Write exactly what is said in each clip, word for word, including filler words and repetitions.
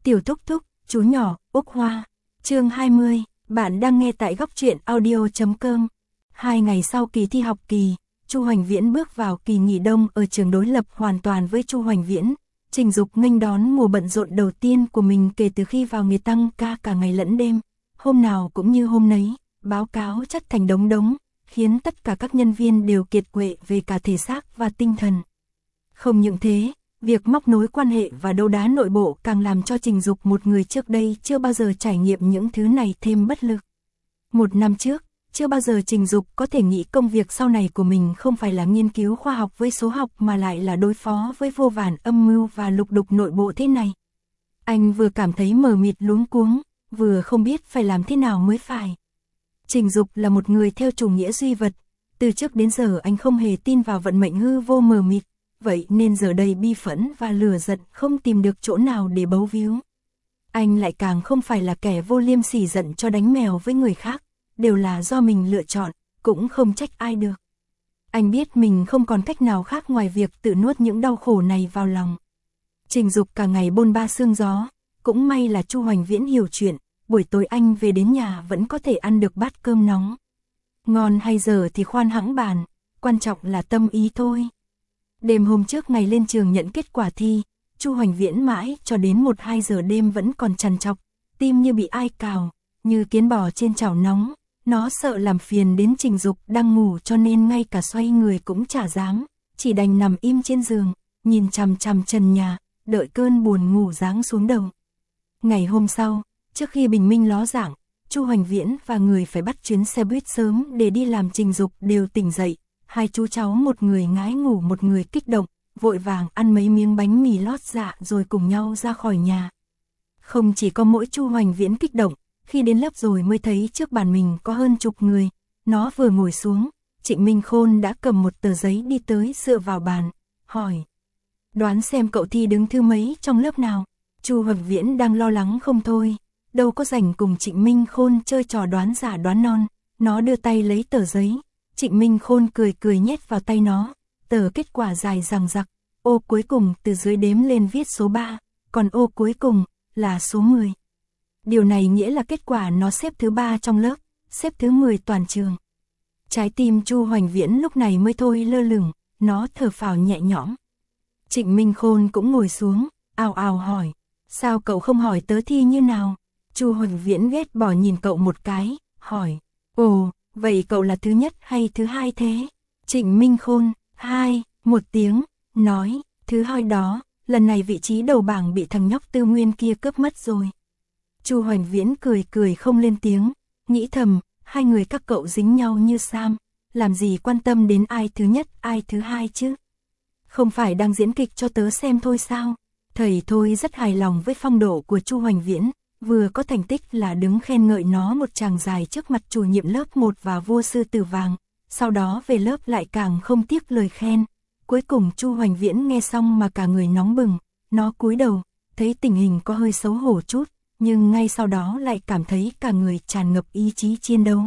Tiểu thúc thúc, chú nhỏ, Úc Hoa. Chương hai mươi, bạn đang nghe tại góc truyện audio chấm com. Hai ngày sau kỳ thi học kỳ, Chu Hoành Viễn bước vào kỳ nghỉ đông ở trường đối lập hoàn toàn với Chu Hoành Viễn. Trình Dục nghênh đón mùa bận rộn đầu tiên của mình kể từ khi vào nghề tăng ca cả ngày lẫn đêm, hôm nào cũng như hôm nấy, báo cáo chất thành đống đống, khiến tất cả các nhân viên đều kiệt quệ về cả thể xác và tinh thần. Không những thế, việc móc nối quan hệ và đấu đá nội bộ càng làm cho Trình Dục, một người trước đây chưa bao giờ trải nghiệm những thứ này, thêm bất lực. Một năm trước, chưa bao giờ Trình Dục có thể nghĩ công việc sau này của mình không phải là nghiên cứu khoa học với số học mà lại là đối phó với vô vàn âm mưu và lục đục nội bộ thế này. Anh vừa cảm thấy mờ mịt luống cuống, vừa không biết phải làm thế nào mới phải. Trình Dục là một người theo chủ nghĩa duy vật, từ trước đến giờ anh không hề tin vào vận mệnh hư vô mờ mịt, vậy nên giờ đây bi phẫn và lửa giận không tìm được chỗ nào để bấu víu. Anh lại càng không phải là kẻ vô liêm sỉ giận cho đánh mèo với người khác, đều là do mình lựa chọn, cũng không trách ai được. Anh biết mình không còn cách nào khác ngoài việc tự nuốt những đau khổ này vào lòng. Trình Dục cả ngày bôn ba sương gió, cũng may là Chu Hoành Viễn hiểu chuyện, buổi tối anh về đến nhà vẫn có thể ăn được bát cơm nóng. Ngon hay dở thì khoan hãng bàn, quan trọng là tâm ý thôi. Đêm hôm trước ngày lên trường nhận kết quả thi, Chu Hoành Viễn mãi cho đến một hai giờ đêm vẫn còn trằn trọc, tim như bị ai cào, như kiến bò trên chảo nóng. Nó sợ làm phiền đến Trình Dục đang ngủ cho nên ngay cả xoay người cũng chả dám, chỉ đành nằm im trên giường, nhìn chằm chằm trần nhà, đợi cơn buồn ngủ giáng xuống đầu. Ngày hôm sau, trước khi bình minh ló dạng, Chu Hoành Viễn và người phải bắt chuyến xe buýt sớm để đi làm Trình Dục đều tỉnh dậy. Hai chú cháu, một người ngái ngủ một người kích động, vội vàng ăn mấy miếng bánh mì lót dạ rồi cùng nhau ra khỏi nhà. Không chỉ có mỗi Chu Hoành Viễn kích động, khi đến lớp rồi mới thấy trước bàn mình có hơn chục người. Nó vừa ngồi xuống, Trịnh Minh Khôn đã cầm một tờ giấy đi tới dựa vào bàn, hỏi: "Đoán xem cậu thi đứng thứ mấy trong lớp nào?" Chu Hoành Viễn đang lo lắng không thôi, đâu có rảnh cùng Trịnh Minh Khôn chơi trò đoán giả đoán non. Nó đưa tay lấy tờ giấy, Trịnh Minh Khôn cười cười nhét vào tay nó, tờ kết quả dài dằng dặc, ô cuối cùng từ dưới đếm lên viết số ba, còn ô cuối cùng là số mười. Điều này nghĩa là kết quả nó xếp thứ ba trong lớp, xếp thứ mười toàn trường. Trái tim Chu Hoành Viễn lúc này mới thôi lơ lửng, nó thở phào nhẹ nhõm. Trịnh Minh Khôn cũng ngồi xuống, ào ào hỏi: "Sao cậu không hỏi tớ thi như nào?" Chu Hoành Viễn ghét bỏ nhìn cậu một cái, hỏi: "Ồ, vậy cậu là thứ nhất hay thứ hai thế?" Trịnh Minh Khôn: "Hai," một tiếng, nói: "Thứ hai đó, lần này vị trí đầu bảng bị thằng nhóc Tư Nguyên kia cướp mất rồi." Chu Hoành Viễn cười cười không lên tiếng, nghĩ thầm, hai người các cậu dính nhau như sam, làm gì quan tâm đến ai thứ nhất ai thứ hai chứ. Không phải đang diễn kịch cho tớ xem thôi sao? Thầy thôi rất hài lòng với phong độ của Chu Hoành Viễn, vừa có thành tích là đứng khen ngợi nó một tràng dài trước mặt chủ nhiệm lớp một và vua sư tử vàng, sau đó về lớp lại càng không tiếc lời khen. Cuối cùng Chu Hoành Viễn nghe xong mà cả người nóng bừng, nó cúi đầu, thấy tình hình có hơi xấu hổ chút, nhưng ngay sau đó lại cảm thấy cả người tràn ngập ý chí chiến đấu.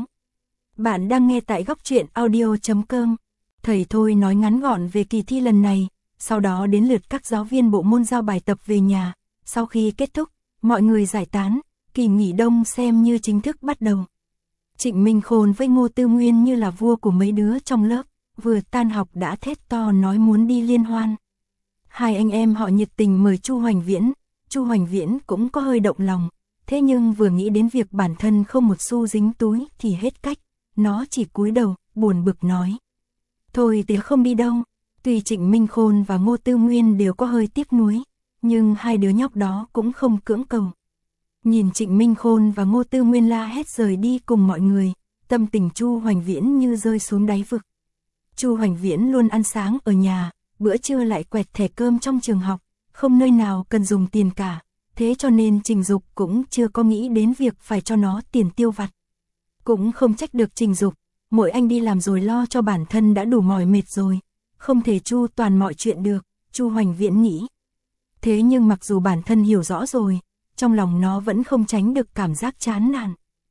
Bạn đang nghe tại góc truyện audio chấm com. Thầy thôi nói ngắn gọn về kỳ thi lần này, sau đó đến lượt các giáo viên bộ môn giao bài tập về nhà. Sau khi kết thúc, mọi người giải tán, kỳ nghỉ đông xem như chính thức bắt đầu. Trịnh Minh Khôn với Ngô Tư Nguyên như là vua của mấy đứa trong lớp, vừa tan học đã thét to nói muốn đi liên hoan. Hai anh em họ nhiệt tình mời Chu Hoành Viễn. Chu Hoành Viễn cũng có hơi động lòng, thế nhưng vừa nghĩ đến việc bản thân không một xu dính túi thì hết cách, nó chỉ cúi đầu, buồn bực nói: "Thôi tớ không đi đâu." Tuy Trịnh Minh Khôn và Ngô Tư Nguyên đều có hơi tiếc nuối, nhưng hai đứa nhóc đó cũng không cưỡng cầu. Nhìn Trịnh Minh Khôn và Ngô Tư Nguyên la hét rời đi cùng mọi người, tâm tình Chu Hoành Viễn như rơi xuống đáy vực. Chu Hoành Viễn luôn ăn sáng ở nhà, bữa trưa lại quẹt thẻ cơm trong trường học, không nơi nào cần dùng tiền cả, thế cho nên Trình Dục cũng chưa có nghĩ đến việc phải cho nó tiền tiêu vặt. Cũng không trách được Trình Dục, mỗi anh đi làm rồi lo cho bản thân đã đủ mỏi mệt rồi, không thể chu toàn mọi chuyện được, Chu Hoành Viễn nghĩ. Thế nhưng mặc dù bản thân hiểu rõ rồi, trong lòng nó vẫn không tránh được cảm giác chán nản.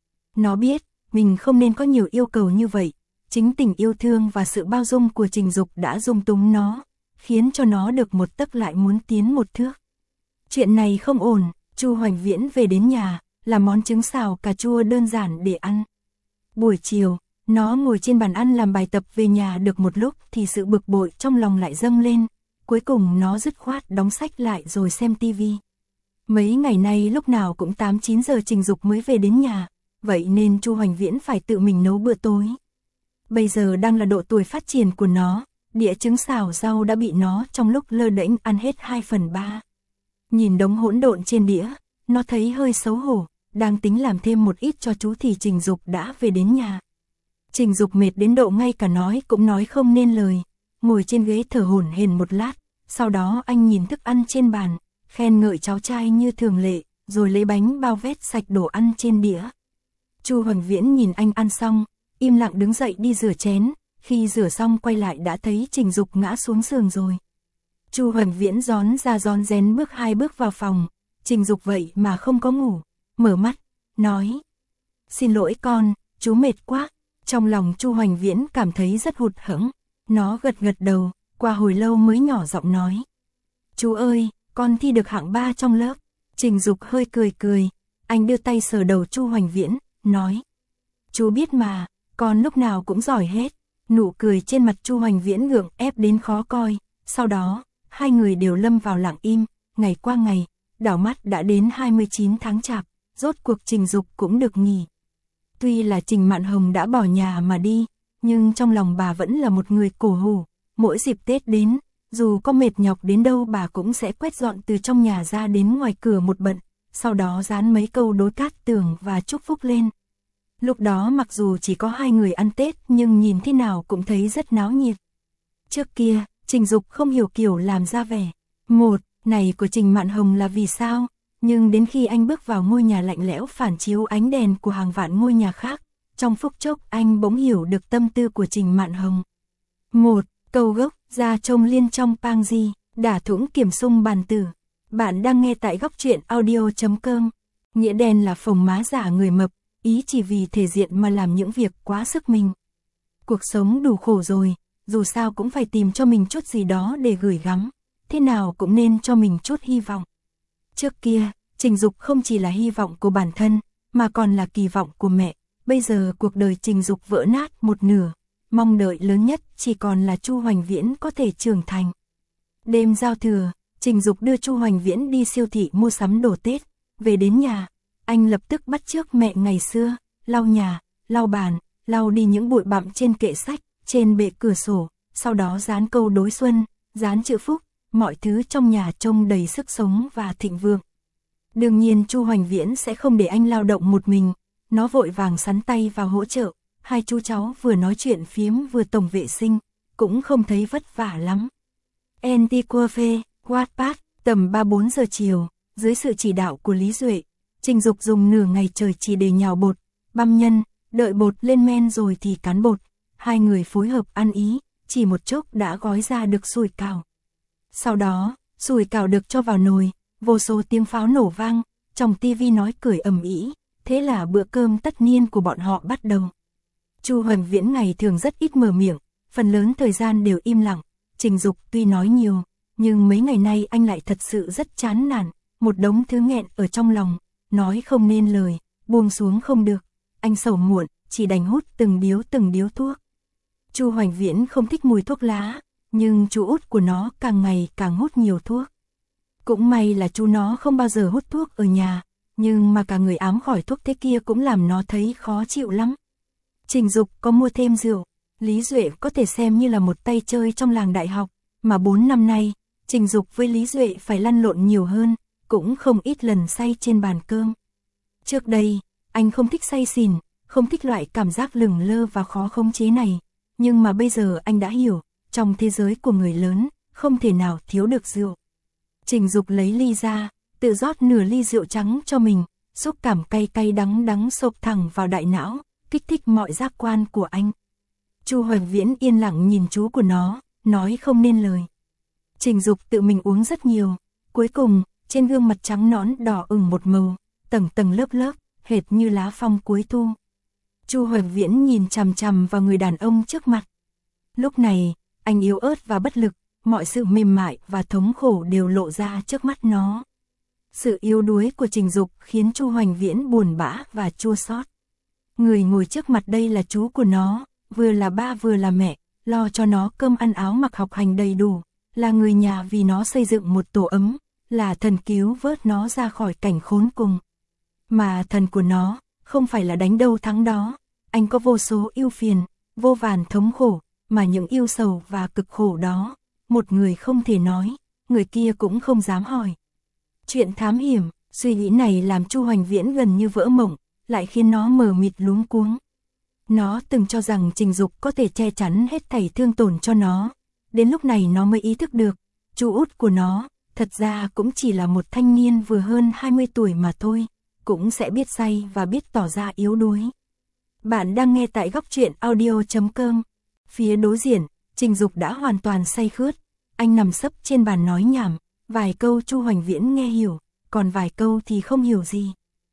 Nó biết, mình không nên có nhiều yêu cầu như vậy, chính tình yêu thương và sự bao dung của Trình Dục đã dung túng nó, khiến cho nó được một tấc lại muốn tiến một thước. Chuyện này không ổn, Chu Hoành Viễn về đến nhà, làm món trứng xào cà chua đơn giản để ăn. Buổi chiều, nó ngồi trên bàn ăn làm bài tập về nhà được một lúc thì sự bực bội trong lòng lại dâng lên, cuối cùng nó dứt khoát đóng sách lại rồi xem tivi. Mấy ngày nay lúc nào cũng tám chín giờ Trình Dục mới về đến nhà, vậy nên Chu Hoành Viễn phải tự mình nấu bữa tối. Bây giờ đang là độ tuổi phát triển của nó, đĩa trứng xào rau đã bị nó trong lúc lơ đễnh ăn hết hai phần ba. Nhìn đống hỗn độn trên đĩa, nó thấy hơi xấu hổ, đang tính làm thêm một ít cho chú thì Trình Dục đã về đến nhà. Trình Dục mệt đến độ ngay cả nói cũng nói không nên lời, ngồi trên ghế thở hổn hển một lát, sau đó anh nhìn thức ăn trên bàn, khen ngợi cháu trai như thường lệ, rồi lấy bánh bao vét sạch đồ ăn trên đĩa. Chu Hoành Viễn nhìn anh ăn xong, im lặng đứng dậy đi rửa chén, khi rửa xong quay lại đã thấy Trình Dục ngã xuống giường rồi. Chu Hoành Viễn rón ra rón rén bước hai bước vào phòng, Trình Dục vậy mà không có ngủ, mở mắt, nói: "Xin lỗi con, chú mệt quá." Trong lòng Chu Hoành Viễn cảm thấy rất hụt hẫng, nó gật gật đầu, qua hồi lâu mới nhỏ giọng nói: "Chú ơi, con thi được hạng ba trong lớp." Trình Dục hơi cười cười, anh đưa tay sờ đầu Chu Hoành Viễn, nói: "Chú biết mà, con lúc nào cũng giỏi hết." Nụ cười trên mặt Chu Hoành Viễn gượng ép đến khó coi, sau đó, hai người đều lâm vào lặng im, ngày qua ngày, đảo mắt đã đến hai mươi chín tháng chạp, rốt cuộc Trình Dục cũng được nghỉ. Tuy là Trình Mạn Hồng đã bỏ nhà mà đi, nhưng trong lòng bà vẫn là một người cổ hủ, mỗi dịp Tết đến, dù có mệt nhọc đến đâu bà cũng sẽ quét dọn từ trong nhà ra đến ngoài cửa một bận, sau đó dán mấy câu đối cát tường và chúc phúc lên. Lúc đó mặc dù chỉ có hai người ăn Tết nhưng nhìn thế nào cũng thấy rất náo nhiệt. Trước kia, Trình Dục không hiểu kiểu làm ra vẻ một này của Trình Mạn Hồng là vì sao, nhưng đến khi anh bước vào ngôi nhà lạnh lẽo phản chiếu ánh đèn của hàng vạn ngôi nhà khác, trong phút chốc anh bỗng hiểu được tâm tư của Trình Mạn Hồng. Một, câu gốc, ra trông liên trong pang di, đả thủng kiểm sung bàn tử. Bạn đang nghe tại góc truyện audio chấm com. Nghĩa đen là phồng má giả người mập, ý chỉ vì thể diện mà làm những việc quá sức mình. Cuộc sống đủ khổ rồi, dù sao cũng phải tìm cho mình chút gì đó để gửi gắm, thế nào cũng nên cho mình chút hy vọng. Trước kia, Trình Dục không chỉ là hy vọng của bản thân, mà còn là kỳ vọng của mẹ. Bây giờ cuộc đời Trình Dục vỡ nát một nửa, mong đợi lớn nhất chỉ còn là Chu Hoành Viễn có thể trưởng thành. Đêm giao thừa, Trình Dục đưa Chu Hoành Viễn đi siêu thị mua sắm đồ Tết, về đến nhà, anh lập tức bắt chước mẹ ngày xưa, lau nhà, lau bàn, lau đi những bụi bặm trên kệ sách, trên bệ cửa sổ, sau đó dán câu đối xuân, dán chữ phúc, mọi thứ trong nhà trông đầy sức sống và thịnh vượng. Đương nhiên Chu Hoành Viễn sẽ không để anh lao động một mình, nó vội vàng sắn tay vào hỗ trợ, hai chú cháu vừa nói chuyện phiếm vừa tổng vệ sinh, cũng không thấy vất vả lắm. Antiquafe, Wattpad, tầm ba bốn giờ chiều, dưới sự chỉ đạo của Lý Duệ, Trình Dục dùng nửa ngày trời chỉ để nhào bột, băm nhân, đợi bột lên men rồi thì cán bột, hai người phối hợp ăn ý, chỉ một chốc đã gói ra được sủi cảo. Sau đó, sủi cảo được cho vào nồi, vô số tiếng pháo nổ vang, trong tivi nói cười ầm ĩ, thế là bữa cơm tất niên của bọn họ bắt đầu. Chu Hoành Viễn ngày thường rất ít mở miệng, phần lớn thời gian đều im lặng, Trình Dục tuy nói nhiều, nhưng mấy ngày nay anh lại thật sự rất chán nản, một đống thứ nghẹn ở trong lòng, nói không nên lời, buông xuống không được, anh sầu muộn, chỉ đành hút từng điếu từng điếu thuốc. Chu Hoành Viễn không thích mùi thuốc lá, nhưng chú út của nó càng ngày càng hút nhiều thuốc. Cũng may là chú nó không bao giờ hút thuốc ở nhà, nhưng mà cả người ám khỏi thuốc thế kia cũng làm nó thấy khó chịu lắm. Trình Dục có mua thêm rượu, Lý Duệ có thể xem như là một tay chơi trong làng đại học, mà bốn năm nay, Trình Dục với Lý Duệ phải lăn lộn nhiều hơn, cũng không ít lần say trên bàn cơm. Trước đây, anh không thích say xỉn, không thích loại cảm giác lửng lơ và khó khống chế này, nhưng mà bây giờ anh đã hiểu, trong thế giới của người lớn, không thể nào thiếu được rượu. Trình Dục lấy ly ra, tự rót nửa ly rượu trắng cho mình, xúc cảm cay cay đắng đắng xộc thẳng vào đại não, kích thích mọi giác quan của anh. Chu Hoành Viễn yên lặng nhìn chú của nó, nói không nên lời. Trình Dục tự mình uống rất nhiều, cuối cùng, trên gương mặt trắng nõn đỏ ửng một màu, tầng tầng lớp lớp, hệt như lá phong cuối thu. Chu Hoành Viễn nhìn chằm chằm vào người đàn ông trước mặt. Lúc này, anh yếu ớt và bất lực, mọi sự mềm mại và thống khổ đều lộ ra trước mắt nó. Sự yếu đuối của Trình Dục khiến Chu Hoành Viễn buồn bã và chua xót. Người ngồi trước mặt đây là chú của nó, vừa là ba vừa là mẹ, lo cho nó cơm ăn áo mặc học hành đầy đủ, là người nhà vì nó xây dựng một tổ ấm, là thần cứu vớt nó ra khỏi cảnh khốn cùng. Mà thần của nó, không phải là đánh đâu thắng đó, anh có vô số ưu phiền, vô vàn thống khổ, mà những ưu sầu và cực khổ đó, một người không thể nói, người kia cũng không dám hỏi. Chuyện thám hiểm, suy nghĩ này làm Chu Hoành Viễn gần như vỡ mộng, lại khiến nó mờ mịt luống cuống. Nó từng cho rằng Trình Dục có thể che chắn hết thảy thương tổn cho nó, đến lúc này nó mới ý thức được, chú út của nó, thật ra cũng chỉ là một thanh niên vừa hơn hai mươi tuổi mà thôi, cũng sẽ biết say và biết tỏ ra yếu đuối. Bạn đang nghe tại góc truyện audio chấm com. Phía đối diện, Trình Dục đã hoàn toàn say khướt, anh nằm sấp trên bàn nói nhảm, vài câu Chu Hoành Viễn nghe hiểu, còn vài câu thì không hiểu gì.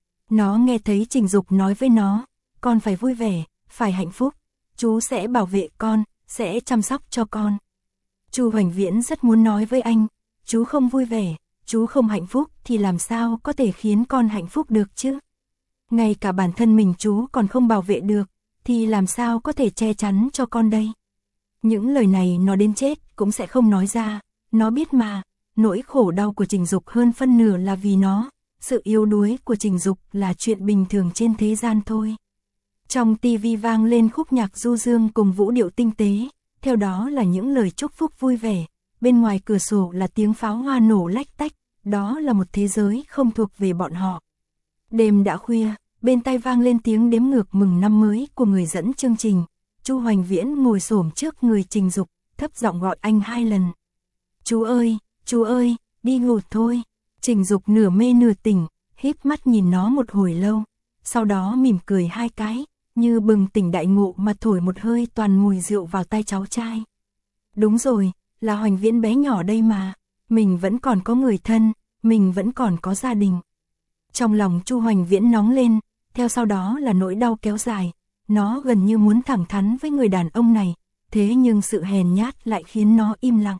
Nó nghe thấy Trình Dục nói với nó, con phải vui vẻ, phải hạnh phúc, chú sẽ bảo vệ con, sẽ chăm sóc cho con. Chu Hoành Viễn rất muốn nói với anh, chú không vui vẻ, chú không hạnh phúc thì làm sao có thể khiến con hạnh phúc được chứ? Ngay cả bản thân mình chú còn không bảo vệ được, thì làm sao có thể che chắn cho con đây? Những lời này nó đến chết cũng sẽ không nói ra, nó biết mà, nỗi khổ đau của Trình Dục hơn phân nửa là vì nó, sự yếu đuối của Trình Dục là chuyện bình thường trên thế gian thôi. Trong tivi vang lên khúc nhạc du dương cùng vũ điệu tinh tế, theo đó là những lời chúc phúc vui vẻ, bên ngoài cửa sổ là tiếng pháo hoa nổ lách tách, đó là một thế giới không thuộc về bọn họ. Đêm đã khuya, bên tai vang lên tiếng đếm ngược mừng năm mới của người dẫn chương trình. Chu Hoành Viễn ngồi xổm trước người Trình Dục, thấp giọng gọi anh hai lần. Chú ơi, chú ơi, đi ngủ thôi. Trình Dục nửa mê nửa tỉnh, híp mắt nhìn nó một hồi lâu, sau đó mỉm cười hai cái, như bừng tỉnh đại ngộ mà thổi một hơi toàn mùi rượu vào tai cháu trai. Đúng rồi, là Hoành Viễn bé nhỏ đây mà, mình vẫn còn có người thân, mình vẫn còn có gia đình. Trong lòng Chu Hoành Viễn nóng lên, theo sau đó là nỗi đau kéo dài, nó gần như muốn thẳng thắn với người đàn ông này, thế nhưng sự hèn nhát lại khiến nó im lặng.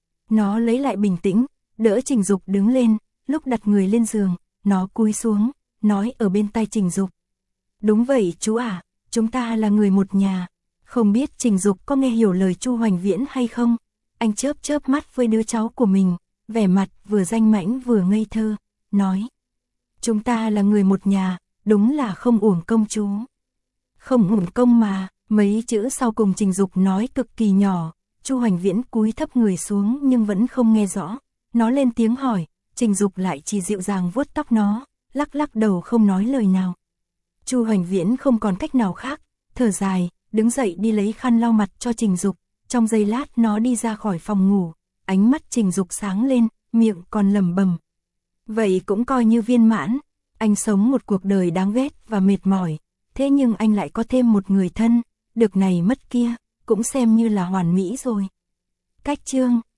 Nó lấy lại bình tĩnh, đỡ Trình Dục đứng lên, lúc đặt người lên giường, nó cúi xuống, nói ở bên tai Trình Dục. Đúng vậy chú à, chúng ta là người một nhà. Không biết Trình Dục có nghe hiểu lời Chu Hoành Viễn hay không? Anh chớp chớp mắt với đứa cháu của mình, vẻ mặt vừa danh mãnh vừa ngây thơ, nói. Chúng ta là người một nhà, đúng là không uổng công chú. Không uổng công mà, mấy chữ sau cùng Trình Dục nói cực kỳ nhỏ, Chu Hoành Viễn cúi thấp người xuống nhưng vẫn không nghe rõ. Nó lên tiếng hỏi, Trình Dục lại chỉ dịu dàng vuốt tóc nó, lắc lắc đầu không nói lời nào. Chu Hoành Viễn không còn cách nào khác, thở dài, đứng dậy đi lấy khăn lau mặt cho Trình Dục. Trong giây lát nó đi ra khỏi phòng ngủ, ánh mắt Trình Dục sáng lên, miệng còn lẩm bẩm. Vậy cũng coi như viên mãn, anh sống một cuộc đời đáng ghét và mệt mỏi, thế nhưng anh lại có thêm một người thân, được này mất kia, cũng xem như là hoàn mỹ rồi. Cách chương